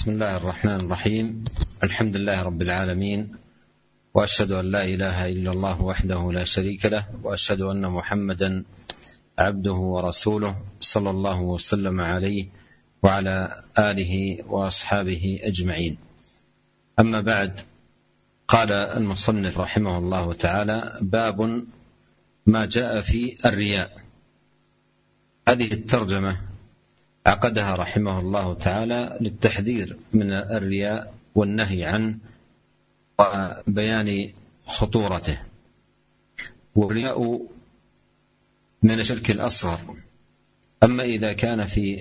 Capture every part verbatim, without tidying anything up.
بسم الله الرحمن الرحيم. الحمد لله رب العالمين، وأشهد أن لا إله إلا الله وحده لا شريك له، وأشهد أن محمدا عبده ورسوله صلى الله وسلم عليه وعلى آله وأصحابه أجمعين. أما بعد، قال المصنف رحمه الله تعالى: باب ما جاء في الرياء. هذه الترجمة عقدها رحمه الله تعالى للتحذير من الرياء والنهي عنه وبيان خطورته. والرياء من الشرك الأصغر، أما إذا كان في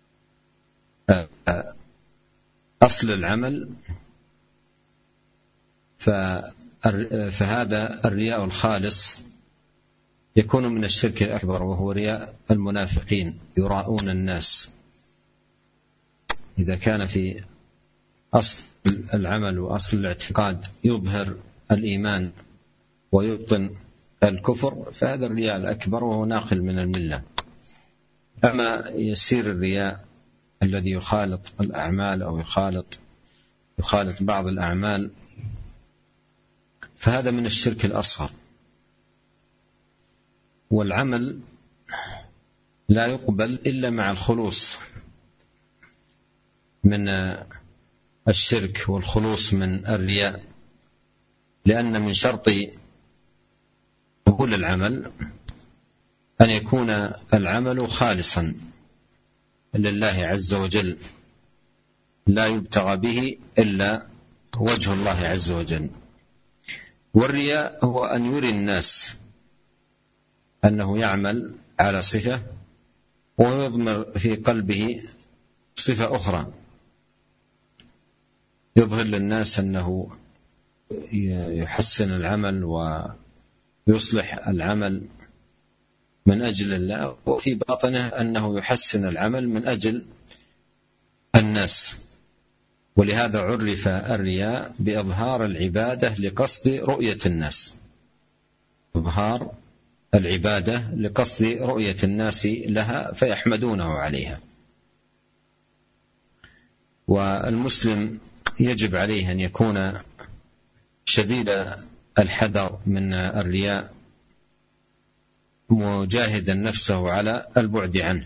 أصل العمل فهذا الرياء الخالص يكون من الشرك الأكبر، وهو رياء المنافقين يراؤون الناس. إذا كان في أصل العمل وأصل الاعتقاد يظهر الإيمان ويبطن الكفر فهذا الرياء الأكبر، وهو ناقل من الملة. أما يسير الرياء الذي يخالط الأعمال أو يخالط يخالط بعض الأعمال فهذا من الشرك الأصغر. والعمل لا يقبل إلا مع الخلوص من الشرك والخلوص من الرياء، لأن من شرط قبول العمل أن يكون العمل خالصا لله عز وجل، لا يبتغى به إلا وجه الله عز وجل. والرياء هو أن يري الناس أنه يعمل على صفة ويضمر في قلبه صفة أخرى، يظهر للناس أنه يحسن العمل ويصلح العمل من أجل الله، وفي باطنه أنه يحسن العمل من أجل الناس. ولهذا عرف الرياء بإظهار العبادة لقصد رؤية الناس، إظهار العبادة لقصد رؤية الناس لها فيحمدونه عليها. والمسلم يجب عليه أن يكون شديد الحذر من الرياء، مجاهدا نفسه على البعد عنه.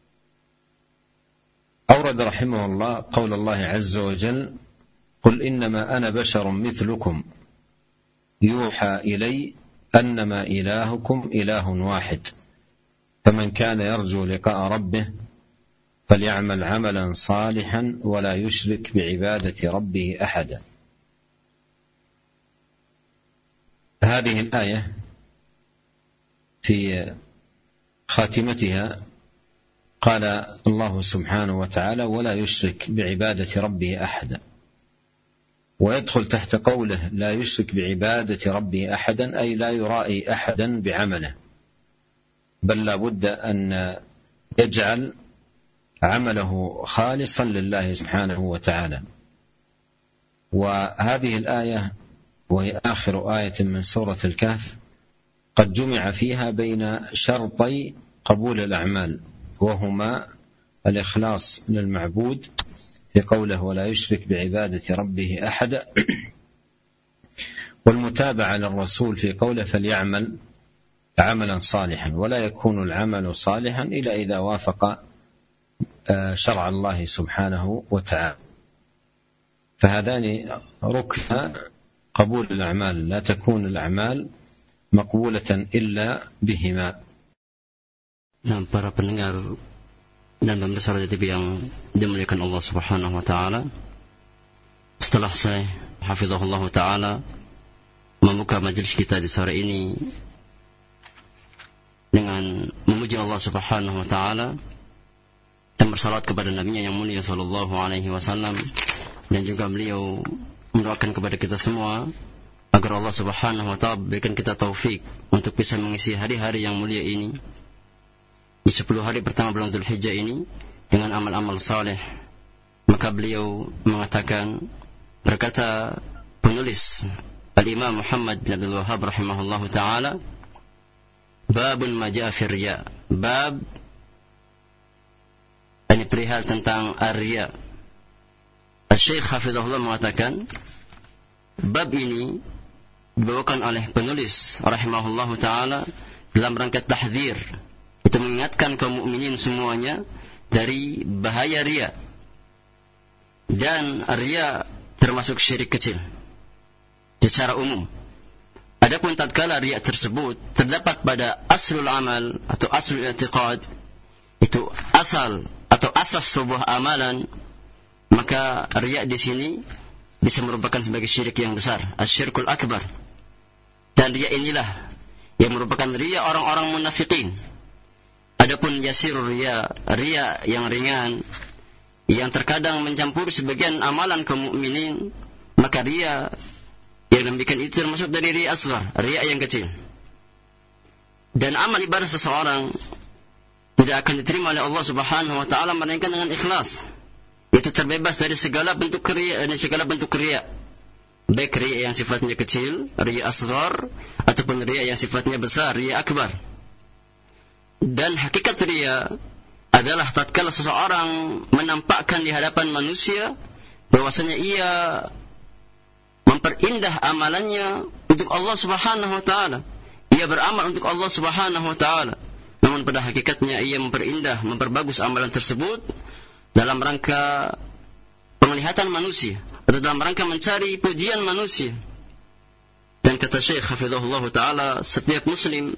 أورد رحمه الله قول الله عز وجل: قل إنما أنا بشر مثلكم يوحى إلي أنما إلهكم إله واحد، فمن كان يرجو لقاء ربه فليعمل عملا صالحا ولا يشرك بعبادة ربه أحدا. هذه الآية في خاتمتها قال الله سبحانه وتعالى: ولا يشرك بعبادة ربه أحدا. ويدخل تحت قوله لا يشرك بعبادة ربه أحدا أي لا يرائي أحدا بعمله، بل لا بد أن يجعل عمله خالصا لله سبحانه وتعالى. وهذه الآية وهي آخر آية من سورة الكهف قد جمع فيها بين شرطي قبول الأعمال، وهما الإخلاص للمعبود في قوله ولا يشرك بعبادة ربه أحدا، والمتابعة للرسول في قوله فليعمل عملا صالحا. ولا يكون العمل صالحا إلا إذا وافق شرع الله سبحانه وتعالى. فهذان ركن قبول الأعمال، لا تكون الأعمال مقبولة إلا بهما. Nah, para pendengar dan pemirsa Radio T V yang dimuliakan Allah Subhanahu wa taala, setelah saya hafizahullah taala membuka majelis kita di sore ini dengan memuji Allah Subhanahu wa taala dan bersalawat kepada nabinya yang mulia sallallahu alaihi wasallam, dan juga beliau mendoakan kepada kita semua agar Allah Subhanahu wa taala berikan kita taufik untuk bisa mengisi hari-hari yang mulia ini di sepuluh hari pertama bulan Dzulhijjah ini dengan amal-amal saleh. Maka beliau mengatakan, berkata penulis Al-Imam Muhammad bin Abdul Wahhab rahimahullahu taala, babun ma jaa fi riya, bab ini perihal tentang ar-riya. Syekh Hafizahullah mengatakan, bab ini dibawakan oleh penulis rahimahullahu taala dalam rangka tahdzir, itu mengingatkan kaum mukminin semuanya dari bahaya riya. Dan riya termasuk syirik kecil secara umum. Adapun tatkala riya tersebut terdapat pada aslul amal atau aslul i'tiqad, itu asal atau asas sebuah amalan, maka riya di sini bisa merupakan sebagai syirik yang besar, asyirkul akbar. Dan riya inilah yang merupakan riya orang-orang munafikin. Adapun yasir riya, riya yang ringan, yang terkadang mencampur sebagian amalan kaum mukminin, maka riya yang demikian itu termasuk dari riya asghar, riya yang kecil. Dan amal ibadah seseorang tidak akan diterima oleh Allah Subhanahu wa taala melainkan dengan ikhlas. Itu terbebas dari segala bentuk riya, dari segala bentuk riya. Baik riya yang sifatnya kecil, riya asghar, ataupun riya yang sifatnya besar, riya akbar. Dan hakikat riya adalah tatkala seseorang menampakkan di hadapan manusia bahwasanya ia memperindah amalannya untuk Allah Subhanahu wa taala. Ia beramal untuk Allah Subhanahu wa taala. Namun pada hakikatnya ia memperindah, memperbagus amalan tersebut dalam rangka penglihatan manusia atau dalam rangka mencari pujian manusia. Dan kata Syekh Hafizahullah taala, setiap muslim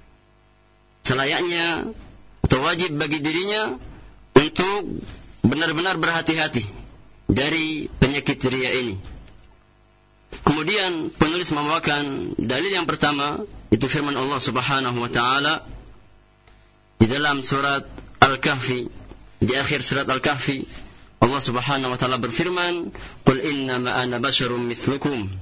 selayaknya atau wajib bagi dirinya untuk benar-benar berhati-hati dari penyakit riya ini. Kemudian penulis membawakan dalil yang pertama, itu firman Allah Subhanahu wa taala di dalam surat Al-Kahfi. Di akhir surat Al-Kahfi, Allah Subhanahu wa taala berfirman, "Qul innama ana basyarum mithlukum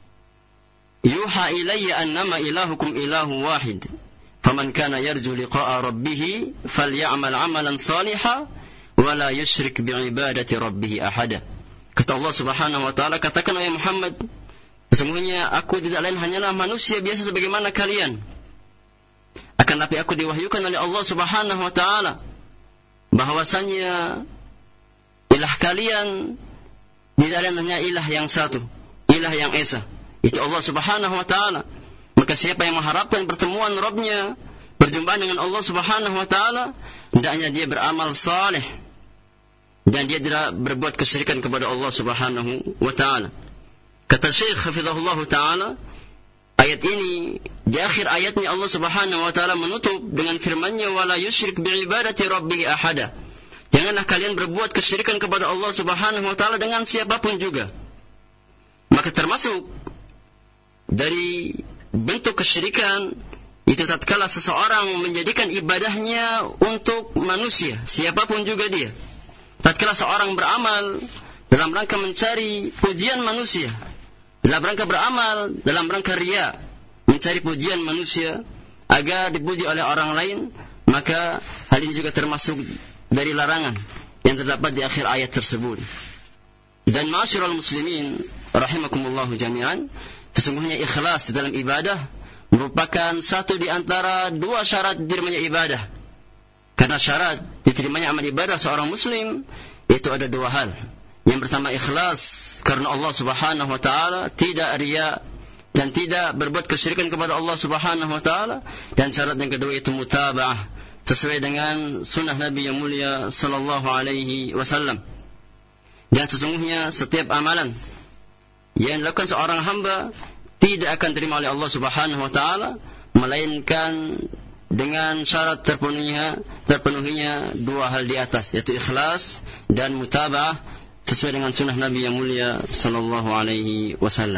yuha ilayya annama ilahukum ilahu wahid faman kana yarju liqa'a rabbih falyamal 'amalan shalihan wa la yusyrik bi'ibadati rabbih ahada." Kata Allah Subhanahu wa taala, katakan wahai Muhammad, sesungguhnya aku tidak lain hanyalah manusia biasa sebagaimana kalian. Akan tapi aku diwahyukan oleh Allah Subhanahu wa taala bahwasanya ilah kalian tidak lain hanya ilah yang satu, ilah yang esa, itu Allah Subhanahu wa taala. Maka siapa yang mengharapkan pertemuan Rabbnya, berjumpa dengan Allah Subhanahu wa taala, hendaknya dia beramal saleh dan dia tidak berbuat kesyirikan kepada Allah Subhanahu wa taala. Kata Syekh Hafizahullah taala, ayat ini di akhir ayatnya Allah Subhanahu wa taala menutup dengan firman-Nya, wala yusyrik bi'ibadati rabbih ahada. Janganlah kalian berbuat kesyirikan kepada Allah Subhanahu wa taala dengan siapapun juga. Maka termasuk dari bentuk kesyirikan itu tatkala seseorang menjadikan ibadahnya untuk manusia, siapapun juga dia. Tatkala seorang beramal dalam rangka mencari pujian manusia, dalam rangka beramal dalam rangka riya, mencari pujian manusia agar dipuji oleh orang lain, maka hal ini juga termasuk dari larangan yang terdapat di akhir ayat tersebut. Dan ma'asyiral muslimin rahimakumullah jami'an, sesungguhnya ikhlas di dalam ibadah merupakan satu di antara dua syarat diterimanya ibadah. Karena syarat diterimanya amal ibadah seorang muslim itu ada dua hal. Yang pertama ikhlas karena Allah Subhanahu wa taala, tidak riya dan tidak berbuat kesyirikan kepada Allah Subhanahu wa taala. Dan syarat yang kedua itu mutaba'ah, sesuai dengan sunnah Nabi yang mulia sallallahu alaihi wasallam. Dan sesungguhnya setiap amalan yang dilakukan seorang hamba tidak akan terima oleh Allah Subhanahu wa taala melainkan dengan syarat terpenuhinya terpenuhinya dua hal di atas, yaitu ikhlas dan mutaba'ah sesuai dengan sunnah Nabi yang mulia sallallahu alaihi wasallam.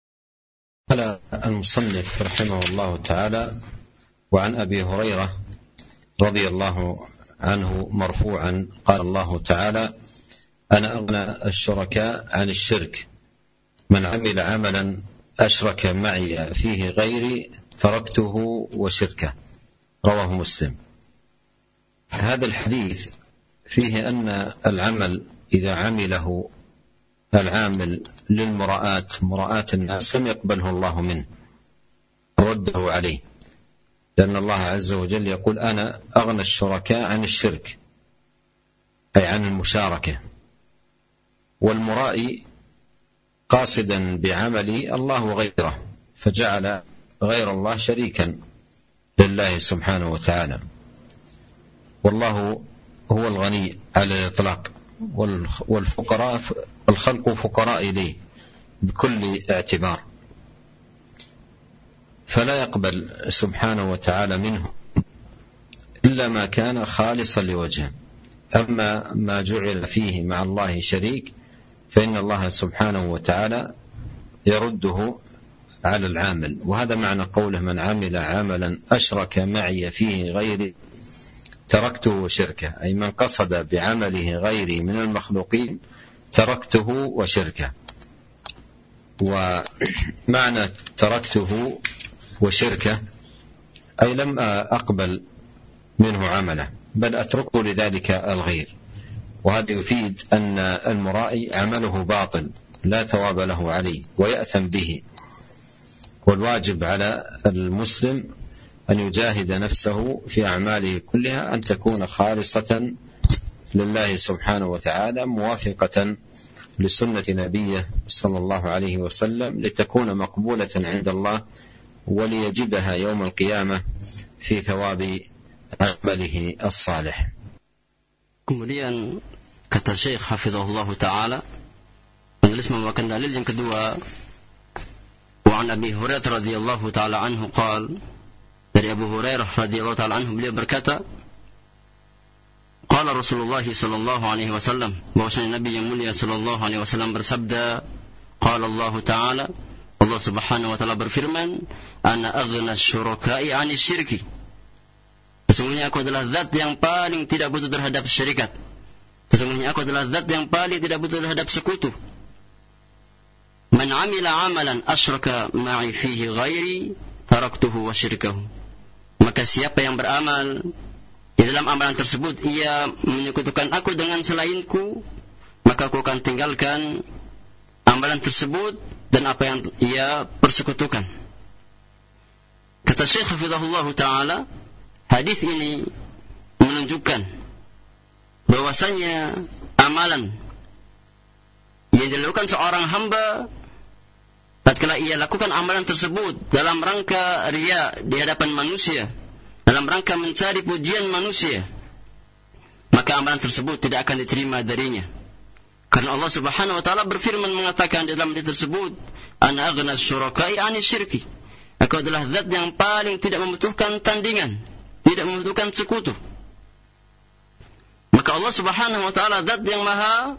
قال المصنف رحمه الله تعالى وعن أبي هريرة رضي الله عنه مرفوعا قال الله تعالى أنا أغنى الشركاء عن الشرك من عمل عملا أشرك معي فيه غيري تركته وشركه رواه مسلم. هذا الحديث فيه أن العمل إذا عمله العامل للمراءة مراءة الناس لم يقبله الله منه، رده عليه، لأن الله عز وجل يقول أنا أغنى الشركاء عن الشرك، أي عن المشاركة. والمرائي قاصدا بعمله الله غيره، فجعل غير الله شريكا لله سبحانه وتعالى، والله هو الغني على الإطلاق، والفقراء الخلق فقراء إليه بكل اعتبار، فلا يقبل سبحانه وتعالى منه إلا ما كان خالصا لوجهه. أما ما جعل فيه مع الله شريك فإن الله سبحانه وتعالى يرده على العامل. وهذا معنى قوله: من عمل عملا أشرك معي فيه غيري تركته وشركه، أي من قصد بعمله غيري من المخلوقين تركته وشركه. ومعنى تركته وشركه أي لم أقبل منه عمله، بل أتركه لذلك الغير. وهذا يفيد أن المرائي عمله باطل لا ثواب له عليه ويأثم به. والواجب على المسلم أن يجاهد نفسه في أعماله كلها أن تكون خالصة لله سبحانه وتعالى، موافقة لسنة نبيه صلى الله عليه وسلم، لتكون مقبولة عند الله وليجدها يوم القيامة في ثواب عمله الصالح. Kemudian kata Syekh Hafizahullah Ta'ala, penulis membawakan dalil yang kedua, wa an Abi Hurairah radhiyallahu ta'ala anhu qala, dari Abu Hurairah radhiyallahu ta'ala anhu beliau berkata, qala Rasulullah sallallahu alaihi wasallam, bahwasanya Nabi yang mulia sallallahu alaihi wasallam bersabda, qala Allah Ta'ala, Allah Subhanahu wa ta'ala berfirman, ana aghna syuraka'i 'ani syirki, sesungguhnya aku adalah zat yang paling tidak butuh terhadap syirikat. Sesungguhnya aku adalah zat yang paling tidak butuh terhadap sekutu. Man amila amalan asyraka ma'i fihi ghairi taraktuhu wa syirkahu. Maka siapa yang beramal di dalam amalan tersebut ia menyekutukan aku dengan selainku, maka aku akan tinggalkan amalan tersebut dan apa yang ia persekutukan. Kata Syekh Hafizahullah Ta'ala, hadis ini menunjukkan bahwasanya amalan yang dilakukan seorang hamba tatkala ia lakukan amalan tersebut dalam rangka riya di hadapan manusia, dalam rangka mencari pujian manusia, maka amalan tersebut tidak akan diterima darinya. Karena Allah Subhanahu wa ta'ala berfirman mengatakan di dalam hadis tersebut, ana aghna syuraka'i 'ani syirki, aku adalah zat yang paling tidak membutuhkan tandingan, tidak membutuhkan sekutu. Maka Allah Subhanahu wa ta'ala zat yang maha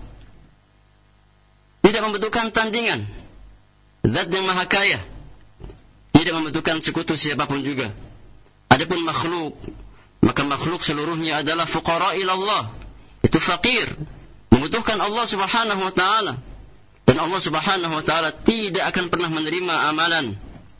tidak membutuhkan tandingan, zat yang maha kaya, tidak membutuhkan sekutu siapapun juga. Adapun makhluk, maka makhluk seluruhnya adalah fuqara ila Allah, itu fakir, membutuhkan Allah Subhanahu wa ta'ala. Dan Allah Subhanahu wa ta'ala tidak akan pernah menerima amalan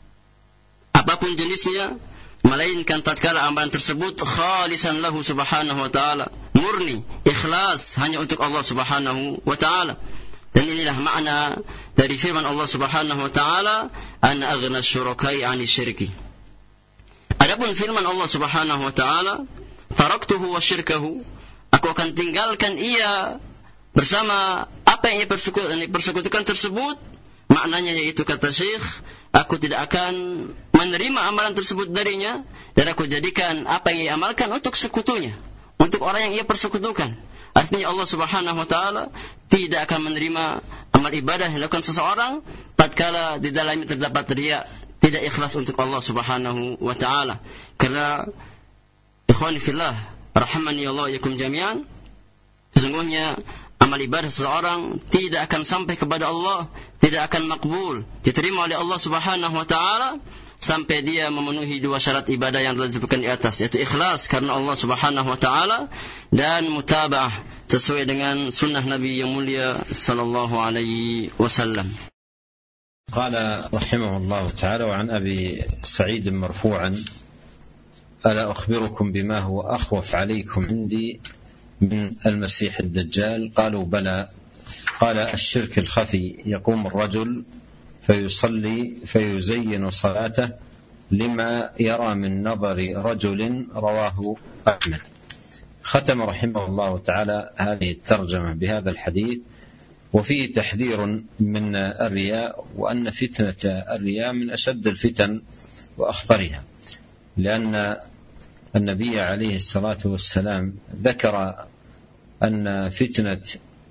apapun jenisnya, melainkan tatkala amalan tersebut khalisan lahu subhanahu wa ta'ala, murni, ikhlas hanya untuk Allah Subhanahu wa ta'ala. Dan inilah makna dari firman Allah Subhanahu wa ta'ala, ana aghna syuraka'i 'ani syirki. Adapun firman Allah Subhanahu wa ta'ala, taraktuhu wa syirkahu, aku akan tinggalkan ia bersama apa yang ia persekutukan tersebut, maknanya yaitu kata Syekh, aku tidak akan menerima amalan tersebut darinya, dan aku jadikan apa yang ia amalkan untuk sekutunya, untuk orang yang ia persekutukan. Artinya Allah Subhanahu wa ta'ala tidak akan menerima amal ibadah yang dilakukan seseorang tatkala di dalamnya terdapat riya, tidak ikhlas untuk Allah Subhanahu wa ta'ala. Karena ikhwani fillah rahimani Allah yakum jami'an, sesungguhnya amal ibadah seseorang tidak akan sampai kepada Allah, tidak akan makbul, diterima oleh Allah Subhanahu wa ta'ala sampai dia memenuhi dua syarat ibadah yang telah disebutkan di atas, yaitu ikhlas karena Allah Subhanahu wa ta'ala dan mutaba'ah sesuai dengan sunnah Nabi yang mulia sallallahu alaihi wasallam. قال رحمه الله تعالى وعن أبي سعيد مرفوعا ألا أخبركم بما هو أخوف عليكم عندي من المسيح الدجال قالوا بلى قال الشرك الخفي يقوم الرجل فيصلي فيزين صلاته لما يرى من نظر رجل رواه أحمد. ختم رحمه الله تعالى هذه الترجمة بهذا الحديث وفيه تحذير من الرياء، وأن فتنة الرياء من أشد الفتن وأخطرها، لأن النبي عليه الصلاة والسلام ذكر أن فتنة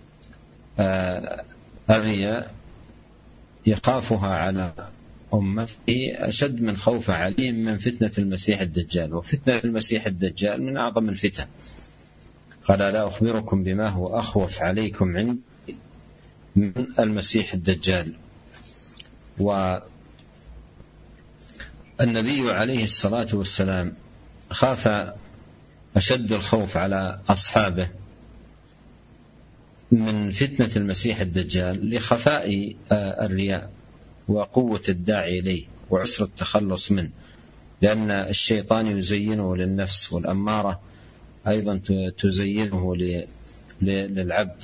الرياء يخافها على أمته أشد من خوف عليهم من فتنة المسيح الدجال، وفتنة المسيح الدجال من أعظم الفتن. قال: لا أخبركم بما هو أخوف عليكم عند من المسيح الدجال. والنبي عليه الصلاة والسلام خاف أشد الخوف على أصحابه من فتنة المسيح الدجال لخفاء الرياء وقوة الداعي إليه وعسر التخلص منه، لأن الشيطان يزينه للنفس، والأمارة أيضا تزينه للعبد،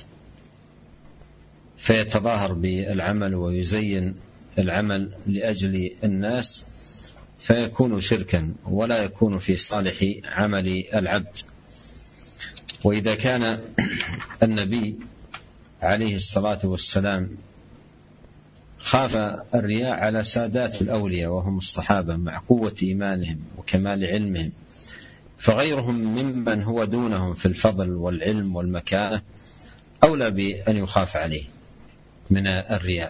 فيتظاهر بالعمل ويزين العمل لأجل الناس، فيكون شركا ولا يكون في صالح عمل العبد. وإذا كان النبي عليه الصلاة والسلام خاف الرياء على سادات الأولياء وهم الصحابة مع قوة إيمانهم وكمال علمهم، فغيرهم ممن هو دونهم في الفضل والعلم والمكانة أولى بأن يخاف عليه من الرياء.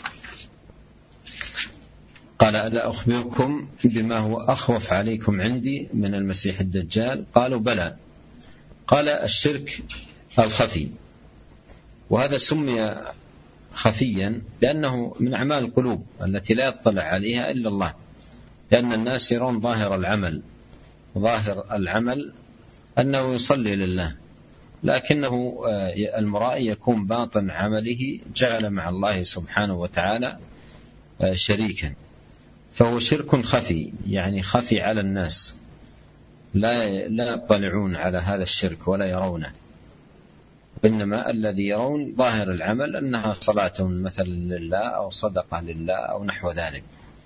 قال: ألا أخبركم بما هو أخوف عليكم عندي من المسيح الدجال؟ قالوا: بلى. قال: الشرك الخفي، وهذا سمي خفيا لأنه من أعمال القلوب التي لا يطلع عليها إلا الله، لأن الناس يرون ظاهر العمل، ظاهر العمل أنه يصلي لله، لكنه المرائي يكون باطن عمله جعل مع الله سبحانه وتعالى شريكا، فهو شرك خفي، يعني خفي على الناس، لا لا يطلعون على هذا الشرك ولا يرونه، إنما الذي يرون ظاهر العمل أنها صلاة مثلا لله أو صدقة لله أو نحو ذلك.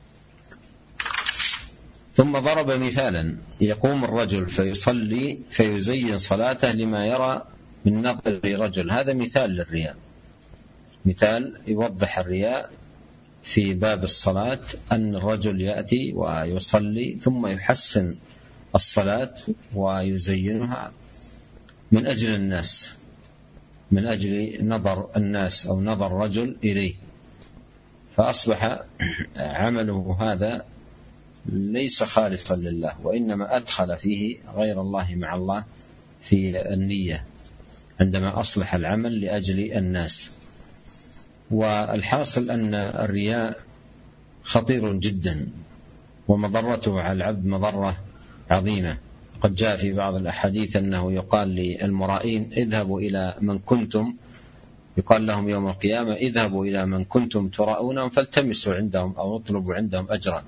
ثم ضرب مثالا: يقوم الرجل فيصلي فيزين صلاته لما يرى من نظر رجل. هذا مثال للرياء، مثال يوضح الرياء في باب الصلاة، أن الرجل يأتي ويصلي ثم يحسن الصلاة ويزينها من أجل الناس، من أجل نظر الناس أو نظر رجل إليه، فأصبح عمله هذا ليس خالصا لله، وإنما أدخل فيه غير الله مع الله في النية عندما أصلح العمل لأجل الناس. والحاصل أن الرياء خطير جدا، ومضرته على العبد مضرة عظيمة. قد جاء في بعض الأحاديث أنه يقال للمرائين: اذهبوا إلى من كنتم، يقال لهم يوم القيامة: اذهبوا إلى من كنتم تراؤونهم فالتمسوا عندهم أو اطلبوا عندهم أجرا.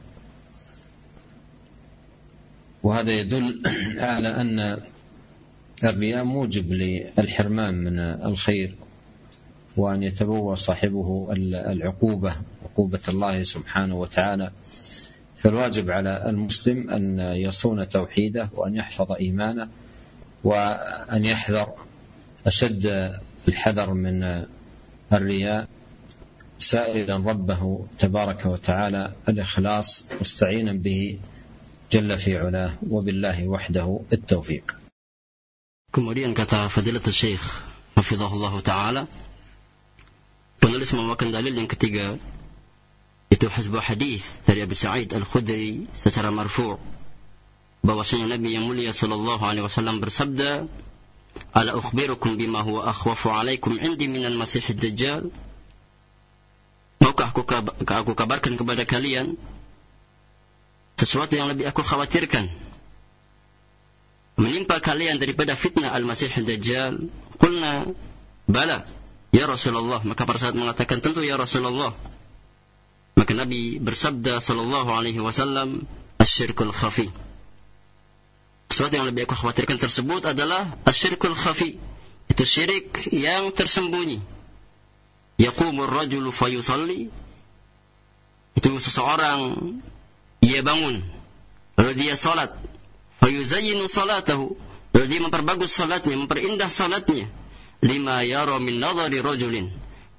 وهذا يدل على أن الرياء موجب للحرمان من الخير، وأن يتبوى صاحبه العقوبة، عقوبة الله سبحانه وتعالى. فالواجب على المسلم أن يصون توحيده، وأن يحفظ إيمانه، وأن يحذر أشد الحذر من الرياء، سائلا ربه تبارك وتعالى الإخلاص، مستعينا به جل في علاه، وبالله وحده التوفيق. Kemudian kata Fadilatul Syekh hafizahullah ta'ala, penulis membawakan dalil yang ketiga, itu sebuah hadis dari Abu Sa'id Al-Khudri secara marfu', bahwasanya Nabi yang mulia sallallahu alaihi wasallam bersabda: "Ala ukhbirukum bima huwa akhwafu alaikum 'indi minal Masihid Dajjal?" Maukah aku, aku kabarkan kepada kalian sesuatu yang lebih aku khawatirkan menimpa kalian daripada fitnah Al-Masih Ad-Dajjal? Qulna bala ya Rasulullah. Maka para sahabat mengatakan, tentu ya Rasulullah. Maka Nabi bersabda sallallahu alaihi wasallam, asyirkul khafi. Sesuatu yang lebih aku khawatirkan tersebut adalah asyirkul khafi, itu syirik yang tersembunyi. Yaqumur rajulu fayusalli, itu seseorang ia bangun lalu dia salat, fayuzayyinu salatahu, lalu dia memperbagus salatnya, memperindah salatnya, lima yara min nadhari rajulin,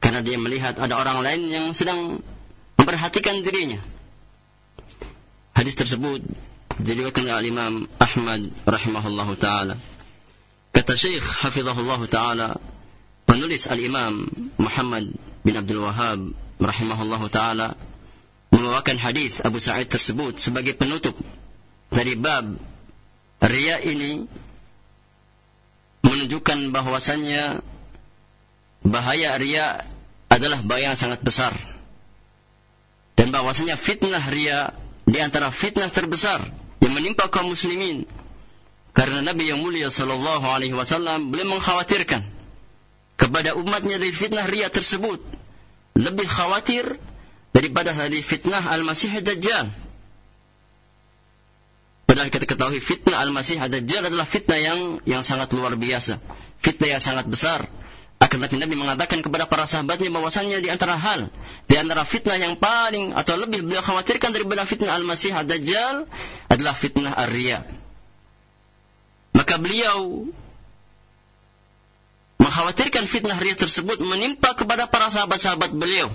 karena dia melihat ada orang lain yang sedang memperhatikan dirinya. Hadis tersebut diriwayatkan oleh Imam Ahmad rahimahullahu taala. Kata Syekh hafizahullahu taala, penulis Al-Imam Muhammad bin Abdul Wahhab rahimahullahu taala membawakan hadis Abu Sa'id tersebut sebagai penutup dari bab riya ini, menunjukkan bahwasannya bahaya riya adalah bahaya yang sangat besar, dan bahwasanya fitnah riya di antara fitnah terbesar yang menimpa kaum muslimin, karena Nabi yang mulia sallallahu alaihi wasallam beliau mengkhawatirkan kepada umatnya dari fitnah riya tersebut, lebih khawatir daripada dari fitnah Al-Masih Ad-Dajjal. Padahal kita ketahui fitnah Al-Masih Ad-Dajjal adalah fitnah yang yang sangat luar biasa, fitnah yang sangat besar. Akan tetapi Nabi mengatakan kepada para sahabatnya bahwasannya di antara hal, di antara fitnah yang paling atau lebih beliau khawatirkan daripada fitnah Al-Masih Ad-Dajjal adalah fitnah Ar-Riya. Maka beliau mengkhawatirkan fitnah riya tersebut menimpa kepada para sahabat-sahabat beliau,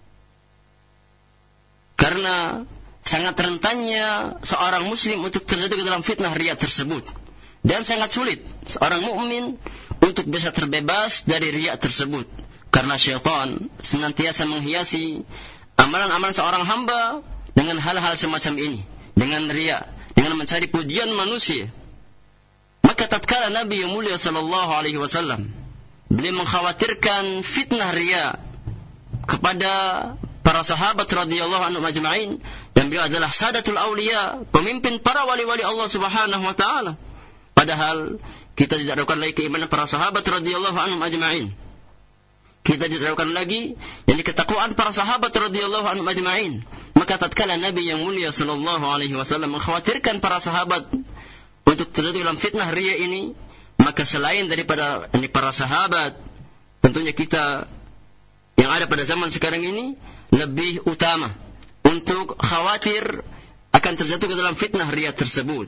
karena sangat rentannya seorang muslim untuk terjatuh ke dalam fitnah riya tersebut, dan sangat sulit seorang mukmin untuk bisa terbebas dari riya tersebut, karena syaitan senantiasa menghiasi amalan-amalan seorang hamba dengan hal-hal semacam ini, dengan riya, dengan mencari pujian manusia. Maka tatkala Nabi yang mulia sallallahu alaihi wasallam beliau mengkhawatirkan fitnah riya kepada para sahabat radhiyallahu anhum ajma'in, dan beliau adalah sadatul auliya, pemimpin para wali-wali Allah Subhanahu wa taala. Padahal kita tidak ragukan lagi keimanan para sahabat radhiyallahu anhum ajma'in. Kita tidak ragukan lagi yang ketakwaan para sahabat radhiyallahu anhum ajma'in. Maka tatkala Nabi yang mulia sallallahu alaihi wasallam mengkhawatirkan para sahabat untuk terjatuh dalam fitnah riya ini, maka selain daripada ini para sahabat, tentunya kita yang ada pada zaman sekarang ini lebih utama untuk khawatir akan terjatuh ke dalam fitnah riya tersebut.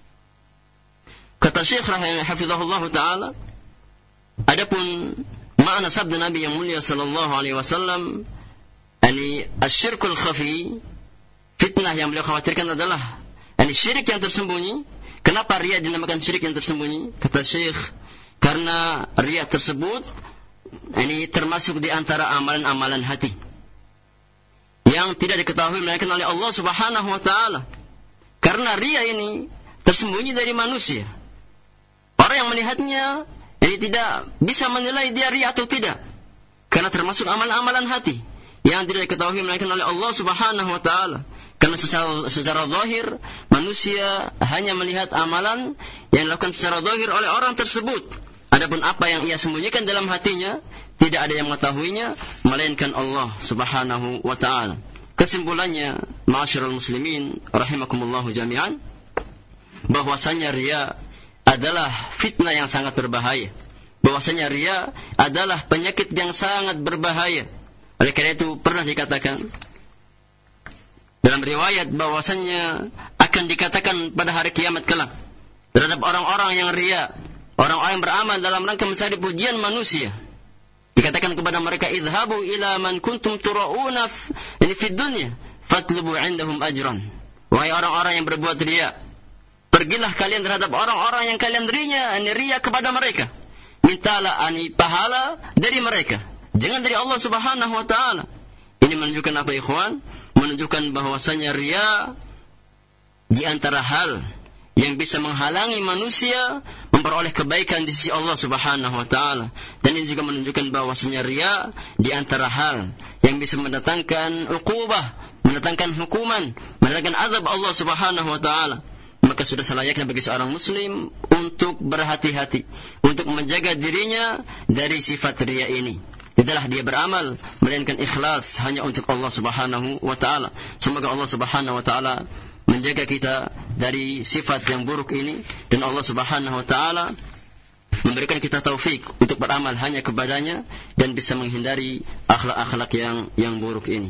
Kata Syekh hafizahullah taala, adapun makna sabda Nabi yang mulia sallallahu alaihi wasallam, ani asyirkul khafi, fitnah yang beliau khawatirkan adalah ani syirik yang tersembunyi. Kenapa riya dinamakan syirik yang tersembunyi? Kata Syekh, karena riya tersebut ini termasuk di antara amalan-amalan hati yang tidak diketahui melainkan oleh Allah Subhanahu wa taala. Karena riya ini tersembunyi dari manusia. Orang yang melihatnya ini tidak bisa menilai dia riya atau tidak, karena termasuk amalan-amalan hati yang tidak diketahui melainkan oleh Allah Subhanahu wa taala. Karena secara, secara zahir manusia hanya melihat amalan yang dilakukan secara zahir oleh orang tersebut. Adapun apa yang ia sembunyikan dalam hatinya, tidak ada yang mengetahuinya melainkan Allah Subhanahu wa taala. Kesimpulannya, ma'asyiral muslimin rahimakumullahu jami'an, bahwasanya riya adalah fitnah yang sangat berbahaya. Bahwasanya riya adalah penyakit yang sangat berbahaya. Oleh karena itu pernah dikatakan dalam riwayat bahwasannya akan dikatakan pada hari kiamat kelak terhadap orang-orang yang riya, orang-orang yang beramal dalam rangka mencari pujian manusia, dikatakan kepada mereka, idhabu ila man kuntum tura'una ini fid dunya fatlubu indahum ajran. Wahai orang-orang yang berbuat riya, pergilah kalian terhadap orang-orang yang kalian riya, ini riya kepada mereka, mintalah ani pahala dari mereka, jangan dari Allah Subhanahu wa taala. Ini menunjukkan apa, ikhwan? Menunjukkan bahwasanya riya di antara hal yang bisa menghalangi manusia memperoleh kebaikan di sisi Allah Subhanahu wa taala. Dan ini juga menunjukkan bahwasanya riya di antara hal yang bisa mendatangkan uqubah, mendatangkan hukuman, mendatangkan azab Allah Subhanahu wa taala. Maka sudah selayaknya bagi seorang muslim untuk berhati-hati, untuk menjaga dirinya dari sifat riya ini. Tidaklah dia beramal melainkan ikhlas hanya untuk Allah Subhanahu wa taala. Semoga Allah Subhanahu wa taala menjaga kita dari sifat yang buruk ini, dan Allah Subhanahu wa taala memberikan kita taufik untuk beramal hanya kepadanya dan bisa menghindari akhlak-akhlak yang yang buruk ini.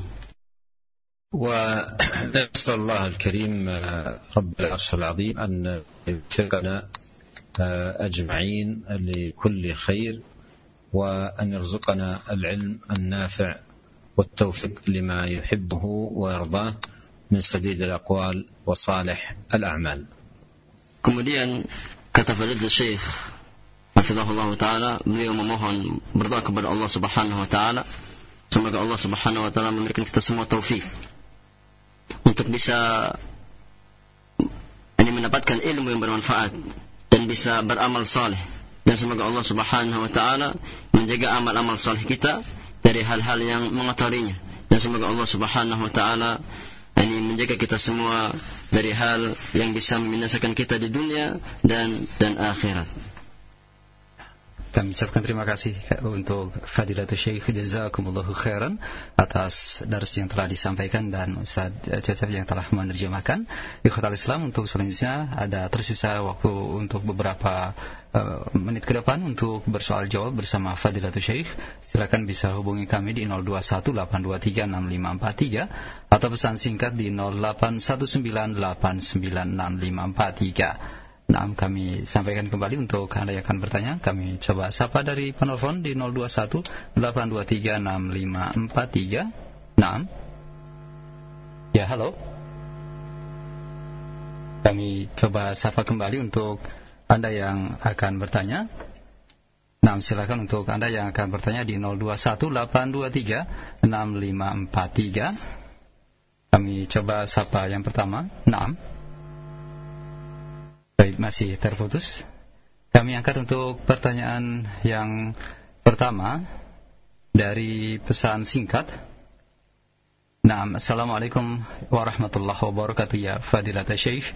ونسأل الله الكريم رب العرش العظيم أن يوفقنا أجمعين لكل خير وأن يرزقنا العلم النافع والتوفيق لما يحبه ويرضاه من سديد الأقوال وصالح الأعمال. Kemudian kata Fadilatul Syekh hafizahullah taala, beliau memohon berdoa kepada Allah Subhanahu wa taala semoga Allah Subhanahu wa taala memberikan kita semua taufik untuk bisa ini mendapatkan ilmu yang bermanfaat dan bisa beramal saleh, dan semoga Allah Subhanahu wa taala menjaga amal-amal saleh kita dari hal-hal yang mengotorinya, dan semoga Allah Subhanahu wa taala ini menjaga kita semua dari hal yang bisa membinasakan kita di dunia dan dan akhirat. Kami ucapkan terima kasih untuk Fadilatul Syekh, jazakumullahu khairan atas dars yang telah disampaikan dan Ustaz Cecep yang telah menerjemahkan. Ikhwatal Islam, untuk selanjutnya ada tersisa waktu untuk beberapa uh, menit ke depan untuk bersoal jawab bersama Fadilatul Syekh. Silakan bisa hubungi kami di nol dua satu delapan dua tiga enam lima empat tiga atau pesan singkat di nol delapan satu sembilan delapan sembilan enam lima empat tiga. Nah, kami sampaikan kembali untuk Anda yang akan bertanya. Kami coba sapa dari penelpon di nol dua satu delapan dua tiga enam lima empat tiga. Nah, ya, halo. Kami coba sapa kembali untuk Anda yang akan bertanya. Nah, silakan untuk Anda yang akan bertanya di nol dua satu delapan dua tiga enam lima empat tiga. Kami coba sapa yang pertama. Nah, baik, masih terputus. Kami angkat untuk pertanyaan yang pertama dari pesan singkat. Naam, assalamualaikum warahmatullahi wabarakatuh ya Fadilatul Syekh.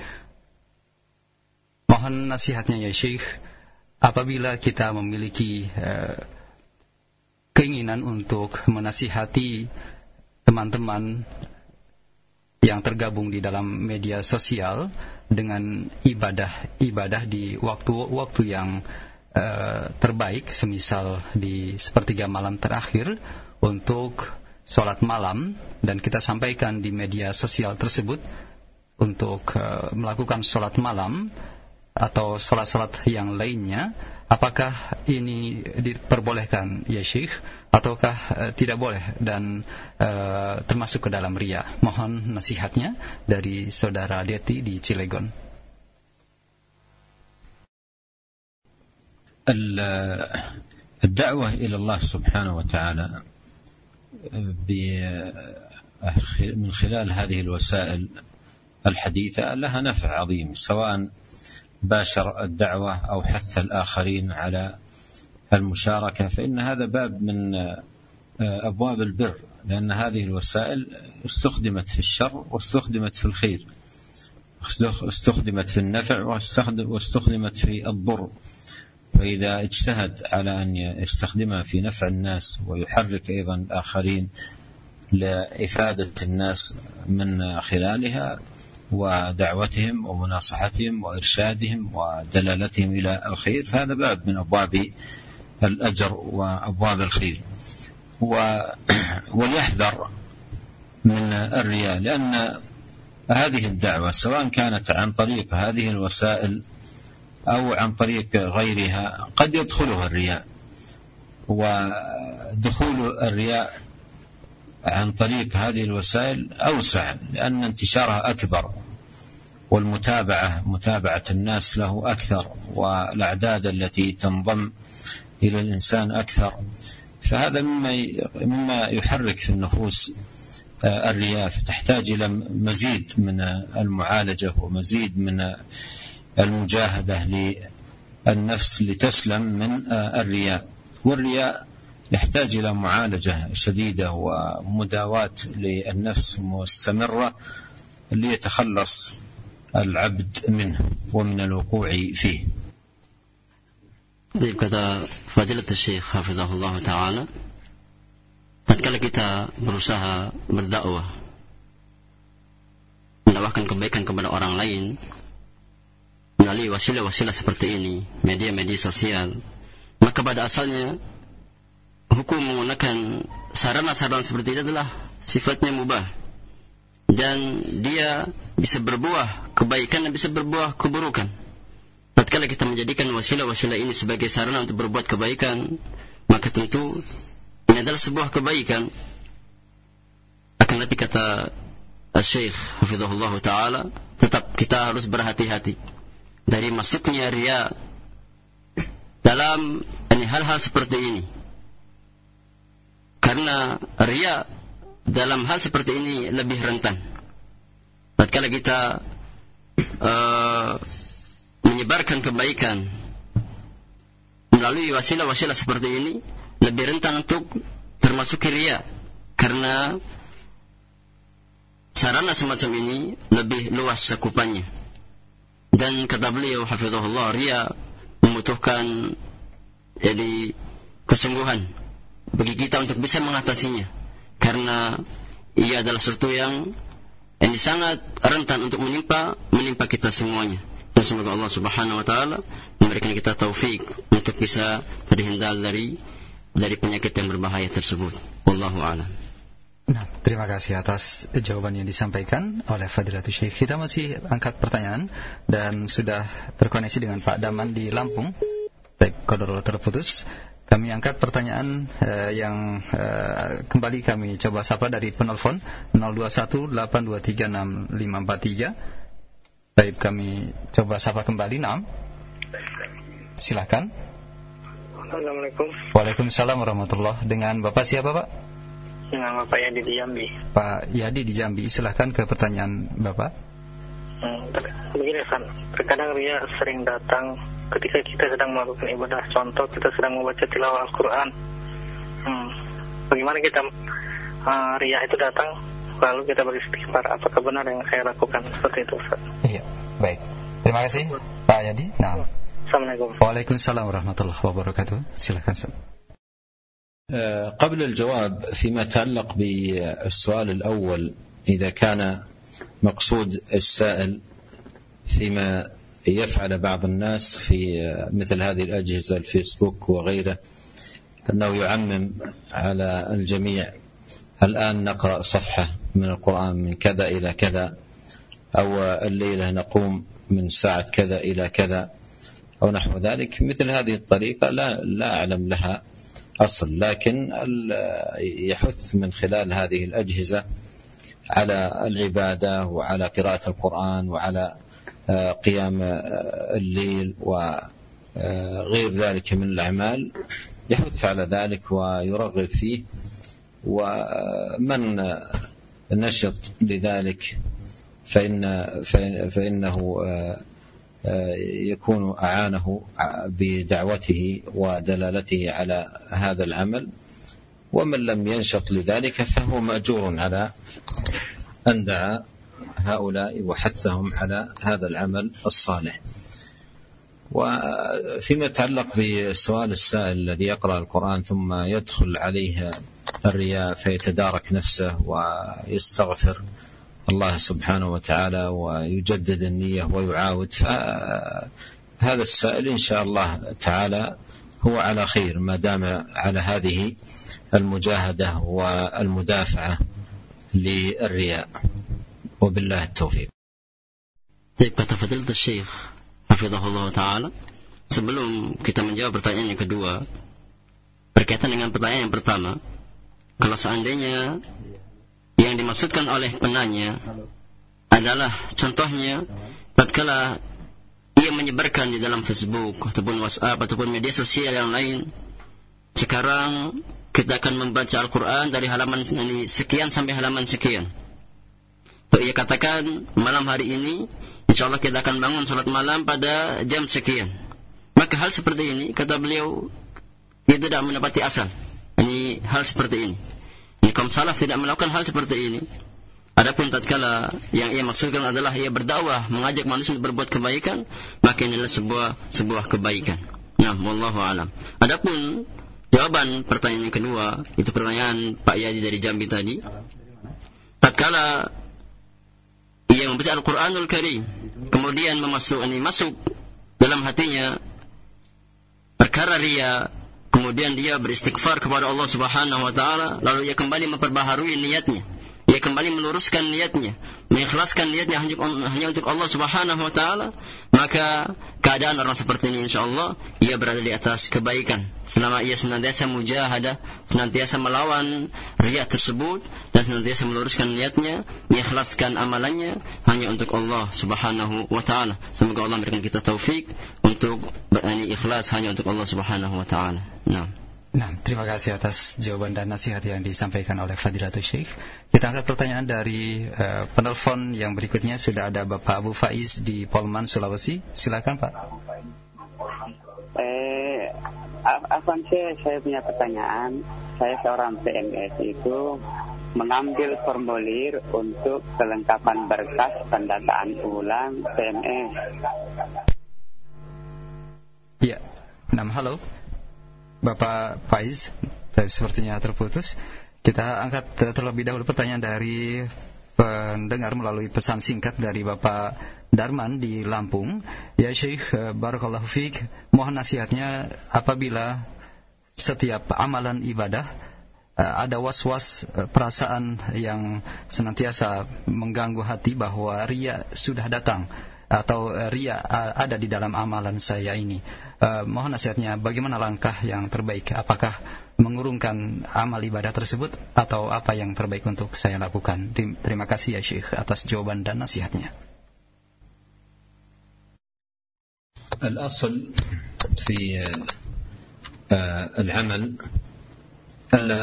Mohon nasihatnya ya Syekh, apabila kita memiliki uh, keinginan untuk menasihati teman-teman yang tergabung di dalam media sosial dengan ibadah-ibadah di waktu-waktu yang uh, terbaik, semisal di sepertiga malam terakhir untuk sholat malam, dan kita sampaikan di media sosial tersebut untuk uh, melakukan sholat malam atau sholat-sholat yang lainnya, apakah ini diperbolehkan ya Syekh ataukah uh, tidak boleh dan uh, termasuk ke dalam riya? Mohon nasihatnya dari saudara Deti di Cilegon. الدعوة إلى الله سبحانه وتعالى من خلال هذه الوسائل الحديثة لها نفع عظيم، سواء باشر الدعوة أو حث الآخرين على المشاركة، فإن هذا باب من أبواب البر، لأن هذه الوسائل استخدمت في الشر واستخدمت في الخير، استخدمت في النفع واستخدمت في الضر. فإذا اجتهد على أن يستخدمها في نفع الناس ويحرك أيضا الآخرين لإفادة الناس من خلالها ودعوتهم ومناصحتهم وإرشادهم ودلالتهم إلى الخير، فهذا باب من أبواب الأجر وأبواب الخير. وليحذر من الرياء، لأن هذه الدعوة سواء كانت عن طريق هذه الوسائل أو عن طريق غيرها قد يدخلها الرياء، ودخول الرياء عن طريق هذه الوسائل أوسع لأن انتشارها أكبر، والمتابعة متابعة الناس له أكثر، والأعداد التي تنضم إلى الإنسان أكثر، فهذا مما مما يحرك في النفوس الرياء، فتحتاج إلى مزيد من المعالجة ومزيد من المجاهدة للنفس لتسلم من الرياء. والرياء يحتاج إلى معالجة شديدة ومداواة للنفس مستمرة ليتخلص العبد منه ومن الوقوع فيه. Jadi kata Fadilatul Syekh hafizahullah ta'ala, tatkala kita berusaha berdakwah, mendakwahkan kebaikan kepada orang lain melalui wasilah-wasilah seperti ini, media-media sosial, maka pada asalnya hukum menggunakan sarana-sarana seperti itu adalah sifatnya mubah, dan dia bisa berbuah kebaikan dan bisa berbuah keburukan. Tatkala kita menjadikan wasilah-wasilah ini sebagai sarana untuk berbuat kebaikan, maka tentu ini adalah sebuah kebaikan. Akan tetapi kata Syekh hafizahullah taala, tetap kita harus berhati-hati dari masuknya riya dalam ini hal-hal seperti ini. Karena riya dalam hal seperti ini lebih rentan. Tatkala kita uh, menyebarkan kebaikan melalui wasilah-wasilah seperti ini, lebih rentan untuk termasuk riya, karena sarana semacam ini lebih luas cakupannya. Dan kata beliau hafizahullah, riya membutuhkan jadi kesungguhan bagi kita untuk bisa mengatasinya, karena ia adalah sesuatu yang yang sangat rentan untuk menimpa menimpa kita semuanya. Dan semoga Allah Subhanahu wa taala memberikan kita taufik untuk bisa terhindar dari dari penyakit yang berbahaya tersebut. Wallahu a'lam. Nah, terima kasih atas jawaban yang disampaikan oleh Fadilatul Syekh. Kita masih angkat pertanyaan dan sudah terkoneksi dengan Pak Daman di Lampung. Baik, kodor terputus. Kami angkat pertanyaan uh, yang uh, kembali kami coba sapa dari penelpon nol dua satu delapan dua tiga enam lima empat tiga. Baik, kami coba sapa kembali. Naam. Silakan. Assalamualaikum. Waalaikumsalam warahmatullahi. Dengan Bapak siapa, Pak? Dengan Bapak Yadi di Jambi. Pak Yadi di Jambi, silakan ke pertanyaan Bapak. Hmm, begini, San. Terkadang riya sering datang ketika kita sedang melakukan ibadah. Contoh, kita sedang membaca tilawah Al-Quran. Hmm, bagaimana kita uh, riya itu datang, lalu kita beristighfar? Apakah benar yang saya lakukan seperti itu, Ustaz? Iya, baik. Terima kasih, Pak Yadi. Nah. Assalamualaikum. Waalaikumsalam warahmatullahi wabarakatuh. Silakan, Ustaz. قبل الجواب فيما يتعلق بالسؤال الأول، إذا كان مقصود السائل فيما يفعل بعض الناس في مثل هذه الأجهزة الفيسبوك وغيره أنه يعمم على الجميع، الآن نقرأ صفحة من القرآن من كذا إلى كذا، أو الليلة نقوم من ساعة كذا إلى كذا أو نحو ذلك، مثل هذه الطريقة لا لا أعلم لها أصل، لكن يحث من خلال هذه الأجهزة على العبادة وعلى قراءة القرآن وعلى قيام الليل وغير ذلك من الأعمال، يحث على ذلك ويرغب فيه. ومن نشط لذلك فإن فإنه يكون أعانه بدعوته ودلالته على هذا العمل، ومن لم ينشط لذلك فهو مأجور على أن دعا هؤلاء وحثهم على هذا العمل الصالح. وفيما يتعلق بسؤال السائل الذي يقرأ القرآن ثم يدخل عليه الرياء فيتدارك نفسه ويستغفر الله سبحانه وتعالى ويجدد النية ويعاود، فهذا السائل إن شاء الله تعالى هو على خير ما دام على هذه المجاهدة والمدافعة للرياء، وبالله التوفيق. Baik, kata Fadilatul Syekh hafizahullah taala, sebelum kita menjawab pertanyaan yang kedua berkaitan dengan pertanyaan yang pertama, kalau seandainya yang dimaksudkan oleh penanya adalah contohnya tatkala ia menyebarkan di dalam Facebook ataupun WhatsApp ataupun media sosial yang lain, sekarang kita akan membaca Al-Quran dari halaman ini sekian sampai halaman sekian. So, ia katakan malam hari ini insyaallah kita akan bangun salat malam pada jam sekian. Maka hal seperti ini, kata beliau, ia tidak mendapati asal. Ini hal seperti ini. Ini kaum salaf tidak melakukan hal seperti ini. Adapun tatkala yang ia maksudkan adalah ia berdakwah, mengajak manusia untuk berbuat kebaikan, maka ini adalah sebuah sebuah kebaikan. Nah, wallahu alam. Adapun jawaban pertanyaan yang kedua, itu pertanyaan Pak Yadi dari Jambi tadi. Tatkala ia membaca Al-Quranul Karim, kemudian memasuk, ini masuk dalam hatinya perkara riya, kemudian dia beristighfar kepada Allah Subhanahu wa taala, lalu ia kembali memperbaharui niatnya. ia kembali meluruskan niatnya, mengikhlaskan niatnya hanya, hanya untuk Allah Subhanahu wa taala, maka keadaan orang seperti ini insyaallah ia berada di atas kebaikan selama ia senantiasa mujahadah, senantiasa melawan riya tersebut dan senantiasa meluruskan niatnya, mengikhlaskan amalannya hanya untuk Allah Subhanahu wa taala. Semoga Allah memberikan kita taufik untuk berani ikhlas hanya untuk Allah Subhanahu wa taala. Nah, Nah, terima kasih atas jawaban dan nasihat yang disampaikan oleh Fadilatul Syekh. Kita angkat pertanyaan dari uh, penelpon yang berikutnya. Sudah ada Bapak Abu Faiz di Polman, Sulawesi. Silakan, Pak. Eh, Afan, saya, saya punya pertanyaan. Saya seorang P M S itu mengambil formulir untuk kelengkapan berkas pendataan ulang P M S. Ya, enam halo. Bapak Faiz, sepertinya terputus. Kita angkat terlebih dahulu pertanyaan dari pendengar melalui pesan singkat dari Bapak Darman di Lampung. Ya Syekh, barakallahu fiik, mohon nasihatnya apabila setiap amalan ibadah ada was-was perasaan yang senantiasa mengganggu hati bahwa riya sudah datang atau riya ada di dalam amalan saya ini. Uh, mohon nasihatnya bagaimana langkah yang terbaik, apakah mengurungkan amal ibadah tersebut atau apa yang terbaik untuk saya lakukan. Terima kasih ya Syekh atas jawaban dan nasihatnya. الأصل في العمل ألا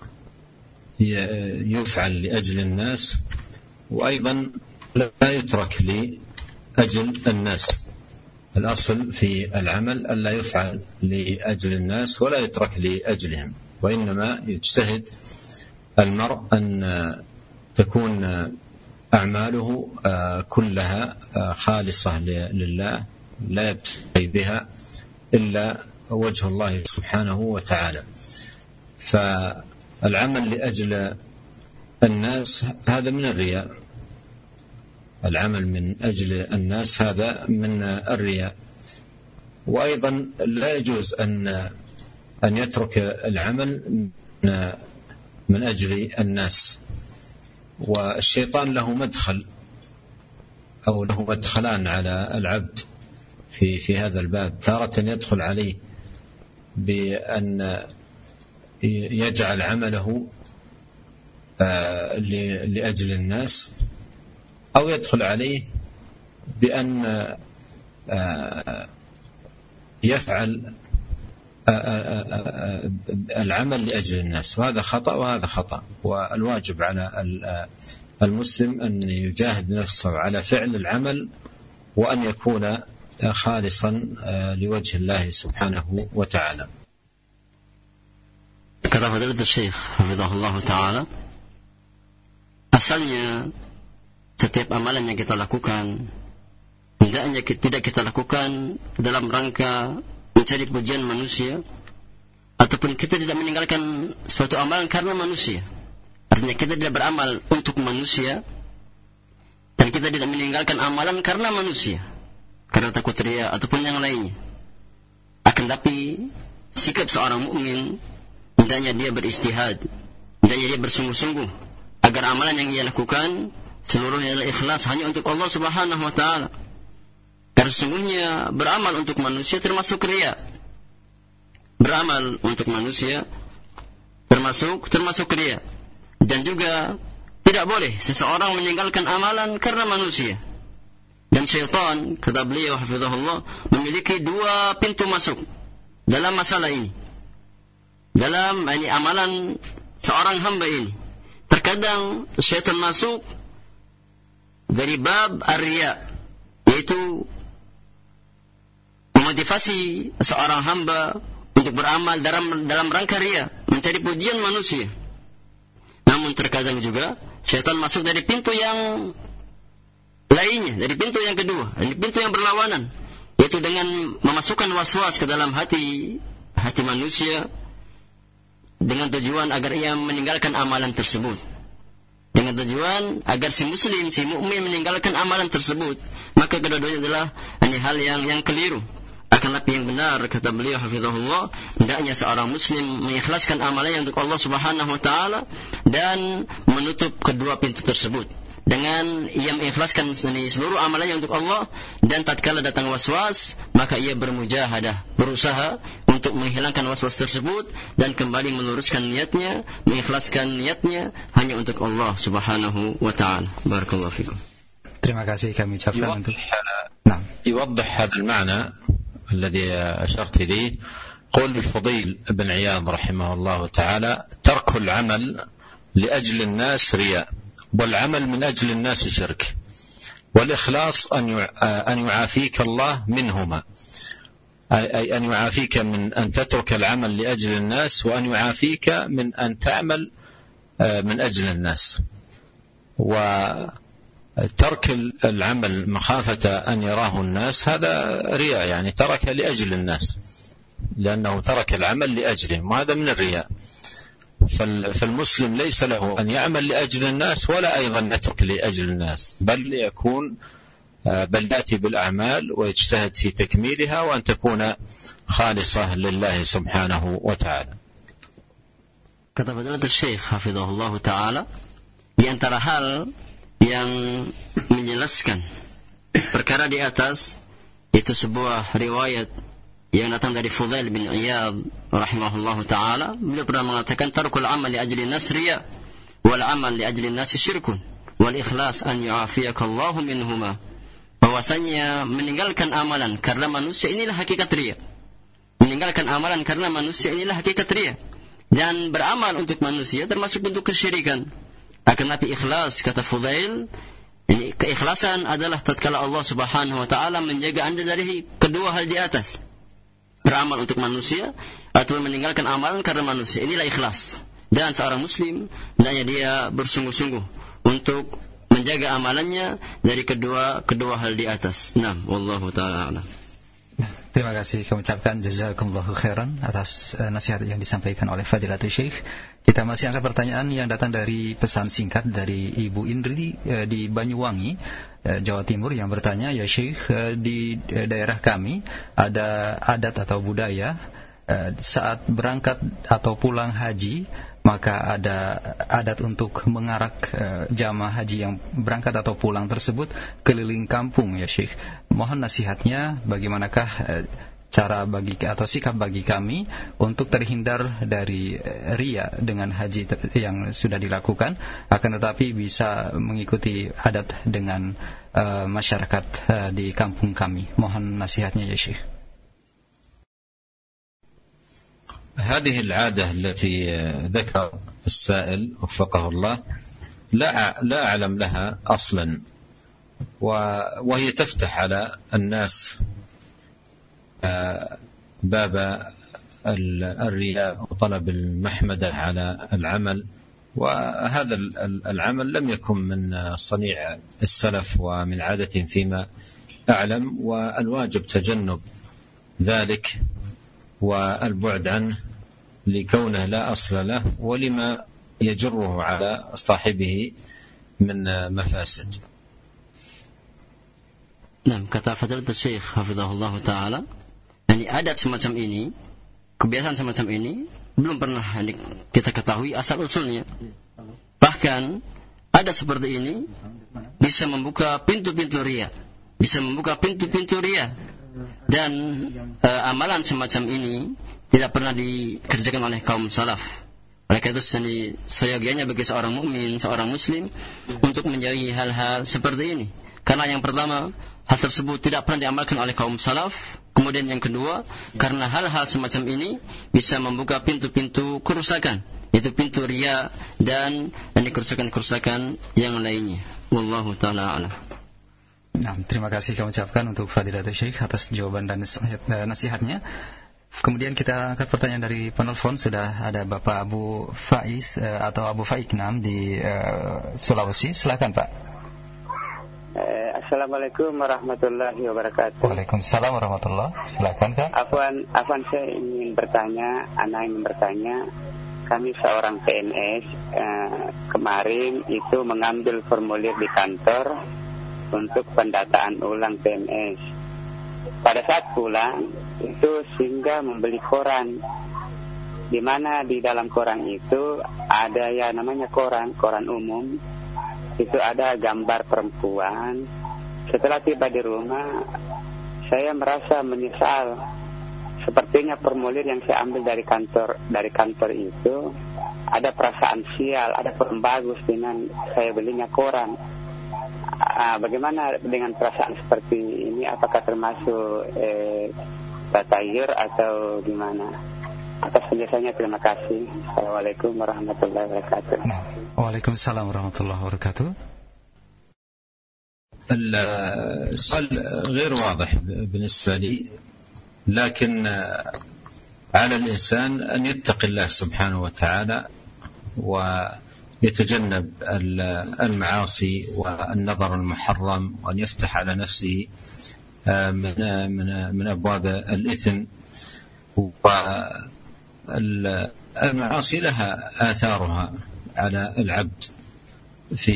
يفعل لأجل الناس وأيضا لا يترك لأجل الناس. الأصل في العمل ألا يفعل لأجل الناس ولا يترك لأجلهم، وإنما يجتهد المرء أن تكون أعماله كلها خالصة لله لا يبتغي بها إلا وجه الله سبحانه وتعالى. فالعمل لأجل الناس هذا من الرياء، العمل من أجل الناس هذا من الرياء. وأيضا لا يجوز أن أن يترك العمل من أجل الناس. والشيطان له مدخل أو له مدخلان على العبد في في هذا الباب. تارة يدخل عليه بأن يجعل عمله لأجل الناس، أو يدخل عليه بأن يفعل العمل لأجل الناس، وهذا خطأ وهذا خطأ. والواجب على المسلم أن يجاهد نفسه على فعل العمل وأن يكون خالصا لوجه الله سبحانه وتعالى. Kata Fadilatul Syekh hafizahullah taala, asalnya setiap amalan yang kita lakukan hendaknya tidak kita lakukan dalam rangka mencari pujian manusia, ataupun kita tidak meninggalkan suatu amalan karena manusia. Artinya kita tidak beramal untuk manusia dan kita tidak meninggalkan amalan karena manusia, karena takut riya ataupun yang lainnya. Akan tapi sikap seorang mukmin hendaknya dia beristihad, hendaknya dia bersungguh-sungguh agar amalan yang ia lakukan seluruhnya adalah ikhlas hanya untuk Allah Subhanahu wa taala. Karena sesungguhnya beramal untuk manusia termasuk riya. Beramal untuk manusia termasuk termasuk riya. Dan juga tidak boleh seseorang meninggalkan amalan karena manusia. Dan syaitan, kata beliau hafizahullah, memiliki dua pintu masuk dalam masalah ini. Dalam ini amalan seorang hamba ini. Terkadang syaitan masuk dari bab ar-riya, yaitu memotivasi seorang hamba untuk beramal dalam dalam rangka riya, mencari pujian manusia. Namun terkadang juga syaitan masuk dari pintu yang lainnya, dari pintu yang kedua, dari pintu yang berlawanan, yaitu dengan memasukkan was-was ke dalam hati hati manusia dengan tujuan agar ia meninggalkan amalan tersebut. Dengan tujuan agar si muslim, si mukmin meninggalkan amalan tersebut. Maka kedua-duanya adalah hanya hal yang yang keliru. Akan tapi yang benar, kata beliau hafizahullah, hendaknya seorang muslim mengikhlaskan amalannya untuk Allah Subhanahu wa taala dan menutup kedua pintu tersebut dengan ia mengikhlaskan seluruh amalannya untuk Allah, dan tatkala datang waswas maka ia bermujahadah, berusaha untuk menghilangkan waswas tersebut dan kembali meluruskan niatnya, mengikhlaskan niatnya hanya untuk Allah Subhanahu wa taala. Barakallahu fikum. Terima kasih kami ucapkan untuk نعم يوضح هذا المعنى الذي أشرت إليه قول الفضيل بن عياض رحمه الله تعالى: ترك العمل لأجل الناس رياء، والعمل من أجل الناس شرك، والإخلاص أن يعافيك الله منهما، أي أن يعافيك من أن تترك العمل لأجل الناس، وأن يعافيك من أن تعمل من أجل الناس. وترك العمل مخافة أن يراه الناس هذا رياء، يعني ترك لأجل الناس لأنه ترك العمل لأجلهم، وهذا من الرياء. فالمسلم ليس له أن يعمل لأجل الناس ولا أيضا يترك لأجل الناس، بل يكون بل يأتي بالأعمال ويجتهد في تكميلها وأن تكون خالصة لله سبحانه وتعالى. Kata Fadilatul Syekh hafizahullah taala, di antara hal yang menjelaskan perkara di atas itu sebuah riwayat yang datang dari Fudail bin Iyad rahimahullahu taala. Beliau pernah mengatakan, tarkul amal li ajli nasriya wal amal li ajli nasi syirkun wal ikhlas an yu'afiyaka Allahu minhuma. Bahwasanya meninggalkan amalan karena manusia inilah hakikat riya. Meninggalkan amalan karena manusia inilah hakikat riya. Dan beramal untuk manusia termasuk bentuk kesyirikan. Akan tapi ikhlas, kata Fudail, ini keikhlasan adalah tatkala Allah Subhanahu wa taala menjaga Anda dari kedua hal di atas. Beramal untuk manusia atau meninggalkan amalan karena manusia, inilah ikhlas. Dan seorang muslim hendaknya dia bersungguh-sungguh untuk menjaga amalannya dari kedua kedua hal di atas. Nah, wallahu taala a'lam. Terima kasih kami ucapkan jazakumullahu khairan atas uh, nasihat yang disampaikan oleh Fadilatul Syekh. Kita masih angkat pertanyaan yang datang dari pesan singkat dari Ibu Indri uh, di Banyuwangi, uh, Jawa Timur, yang bertanya, ya Syekh, uh, di uh, daerah kami ada adat atau budaya uh, saat berangkat atau pulang haji maka ada adat untuk mengarak uh, jamaah haji yang berangkat atau pulang tersebut keliling kampung, ya Syekh. Mohon nasihatnya, bagaimanakah uh, cara bagi atau sikap bagi kami untuk terhindar dari uh, riya dengan haji ter- yang sudah dilakukan, akan tetapi bisa mengikuti adat dengan uh, masyarakat uh, di kampung kami. Mohon nasihatnya, ya Syekh. هذه العادة التي ذكر السائل وفقه الله لا لا أعلم لها أصلا، وهي تفتح على الناس باب الرياء وطلب المحمدة على العمل، وهذا العمل لم يكن من صنيع السلف ومن عادة فيما أعلم، والواجب تجنب ذلك والبعد عنه لكونه لا أصل له ولما يجره على صاحبه من مفاسد. Nah, kata Fadilatul Syekh hafizahullah taala, yani adat semacam ini, kebiasaan semacam ini belum pernah kita ketahui asal usulnya. Bahkan adat seperti ini bisa membuka pintu-pintu riya, bisa membuka pintu-pintu riya. Dan uh, amalan semacam ini tidak pernah dikerjakan oleh kaum salaf. Oleh karena itu seyogianya bagi seorang mukmin, seorang muslim untuk menjauhi hal-hal seperti ini. Karena yang pertama, hal tersebut tidak pernah diamalkan oleh kaum salaf. Kemudian yang kedua, karena hal-hal semacam ini bisa membuka pintu-pintu kerusakan, yaitu pintu riya dan dan kerusakan-kerusakan yang lainnya. Wallahu taala a'lam. Nah, terima kasih kami ucapkan untuk Fadilatul Syekh atas jawaban dan nasihatnya. Kemudian kita angkat pertanyaan dari penelpon. Sudah ada Bapak Abu Faiz uh, atau Abu Faiknam di uh, Sulawesi. Silakan Pak. Eh, Assalamualaikum warahmatullahi wabarakatuh. Waalaikumsalam warahmatullahi. Silakan Kak. Afwan, Afwan saya ingin bertanya, anak ingin bertanya. Kami seorang P N S eh, kemarin itu mengambil formulir di kantor untuk pendataan ulang P N S. Pada saat pulang itu singgah membeli koran. di mana di dalam koran itu ada ya namanya koran, koran umum. Itu ada gambar perempuan. Setelah tiba di rumah, saya merasa menyesal. Sepertinya formulir yang saya ambil dari kantor dari kantor itu ada perasaan sial, ada kurang bagus dengan saya belinya koran. Ah, bagaimana dengan perasaan seperti ini? Apakah termasuk eh, tatayur atau gimana? Atas penjelasannya terima kasih. Assalamualaikum warahmatullahi wabarakatuh. Waalaikumsalam warahmatullahi wabarakatuh. السؤال غير واضح بالنسبة لي، لكن على الإنسان أن يتقي الله سبحانه وتعالى ويتجنب المعاصي والنظر المحرم، وأن يفتح على نفسه من من من أبواب الإثم. والمعاصي لها آثارها على العبد في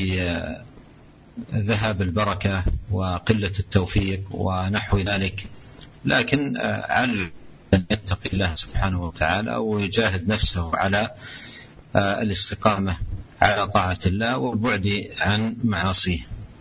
ذهاب البركة وقلة التوفيق ونحو ذلك، لكن على أن يتقي الله سبحانه وتعالى ويجاهد نفسه على الاستقامة على طاعة الله والبعد عن معاصيه.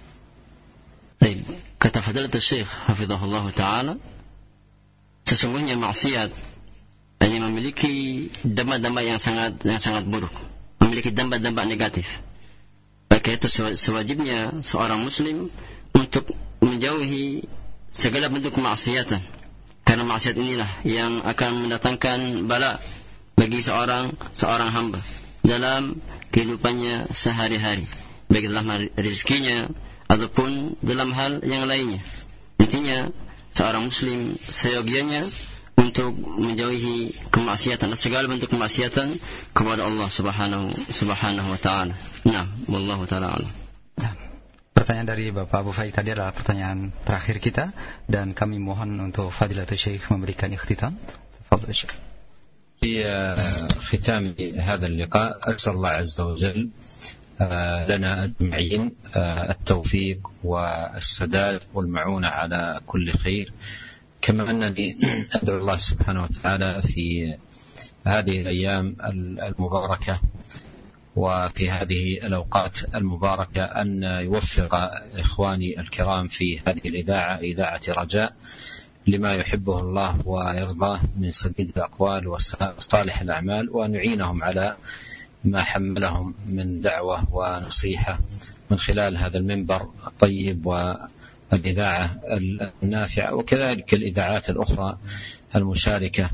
طيب، kata Fadilatul Syekh hafizahullah taala, sesungguhnya maksiat ini memiliki dampak-dampak yang sangat yang sangat buruk, memiliki dampak-dampak negatif. Maka itu sewajibnya seorang muslim untuk menjauhi segala bentuk kemaksiatan, karena maksiat inilah yang akan mendatangkan bala bagi seorang seorang hamba dalam kehidupannya sehari-hari, baik dalam rezekinya ataupun dalam hal yang lainnya. Intinya seorang muslim seyogianya untuk menjauhi kemaksiatan, segala bentuk kemaksiatan kepada Allah Subhanahu Subhanahu wa taala. Nah, wallahu taala alam. Pertanyaan dari Bapak Abu Faik tadi adalah pertanyaan terakhir kita, dan kami mohon untuk Fadilatul Syekh memberikan ikhtitam. Tafadhal Syekh. في ختام هذا اللقاء أسأل الله عز وجل لنا أجمعين التوفيق والسداد والمعونة على كل خير، كما أنني أدعو الله سبحانه وتعالى في هذه الأيام المباركة وفي هذه الأوقات المباركة أن يوفق إخواني الكرام في هذه الإذاعة، إذاعة رجاء، لما يحبه الله ويرضاه من سديد الأقوال وصالح الأعمال، وأن يعينهم على ما حملهم من دعوة ونصيحة من خلال هذا المنبر الطيب والإذاعة النافعة، وكذلك الإذاعات الأخرى المشاركة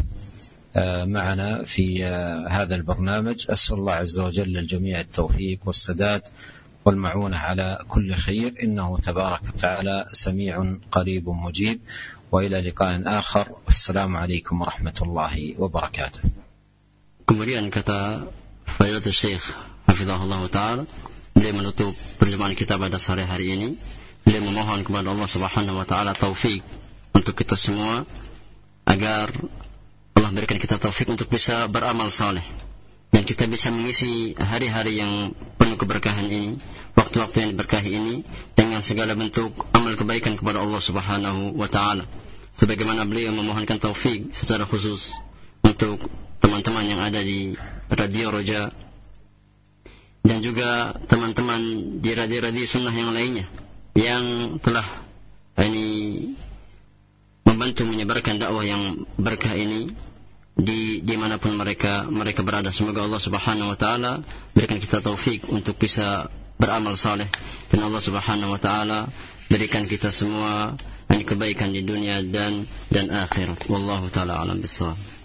معنا في هذا البرنامج. أسأل الله عز وجل للجميع التوفيق والسداد والمعونة على كل خير، إنه تبارك وتعالى سميع قريب مجيب. وإلى لقاء آخر، والسلام عليكم ورحمة الله وبركاته. Kemudian kata Fadilatul Syekh hafizahullah taala, beliau menutup perjumpaan kita pada sore hari ini. Beliau memohon kepada Allah Subhanahu wa taala taufik untuk kita semua, agar Allah berikan kita taufik untuk bisa beramal saleh, dan kita bisa mengisi hari-hari yang penuh keberkahan ini, waktu-waktu yang diberkahi ini, dengan segala bentuk amal kebaikan kepada Allah Subhanahu wa taala. Sebagaimana beliau memohonkan taufik secara khusus untuk teman-teman yang ada di Radio Roja, dan juga teman-teman di radio-radio sunnah yang lainnya yang telah ini membantu menyebarkan dakwah yang berkah ini di dimanapun mereka mereka berada. Semoga Allah Subhanahu wa taala berikan kita taufik untuk bisa beramal saleh, dan Allah Subhanahu wa taala berikan kita semua kebaikan di dunia dan dan akhirat. Wallahu taala alam bissawab.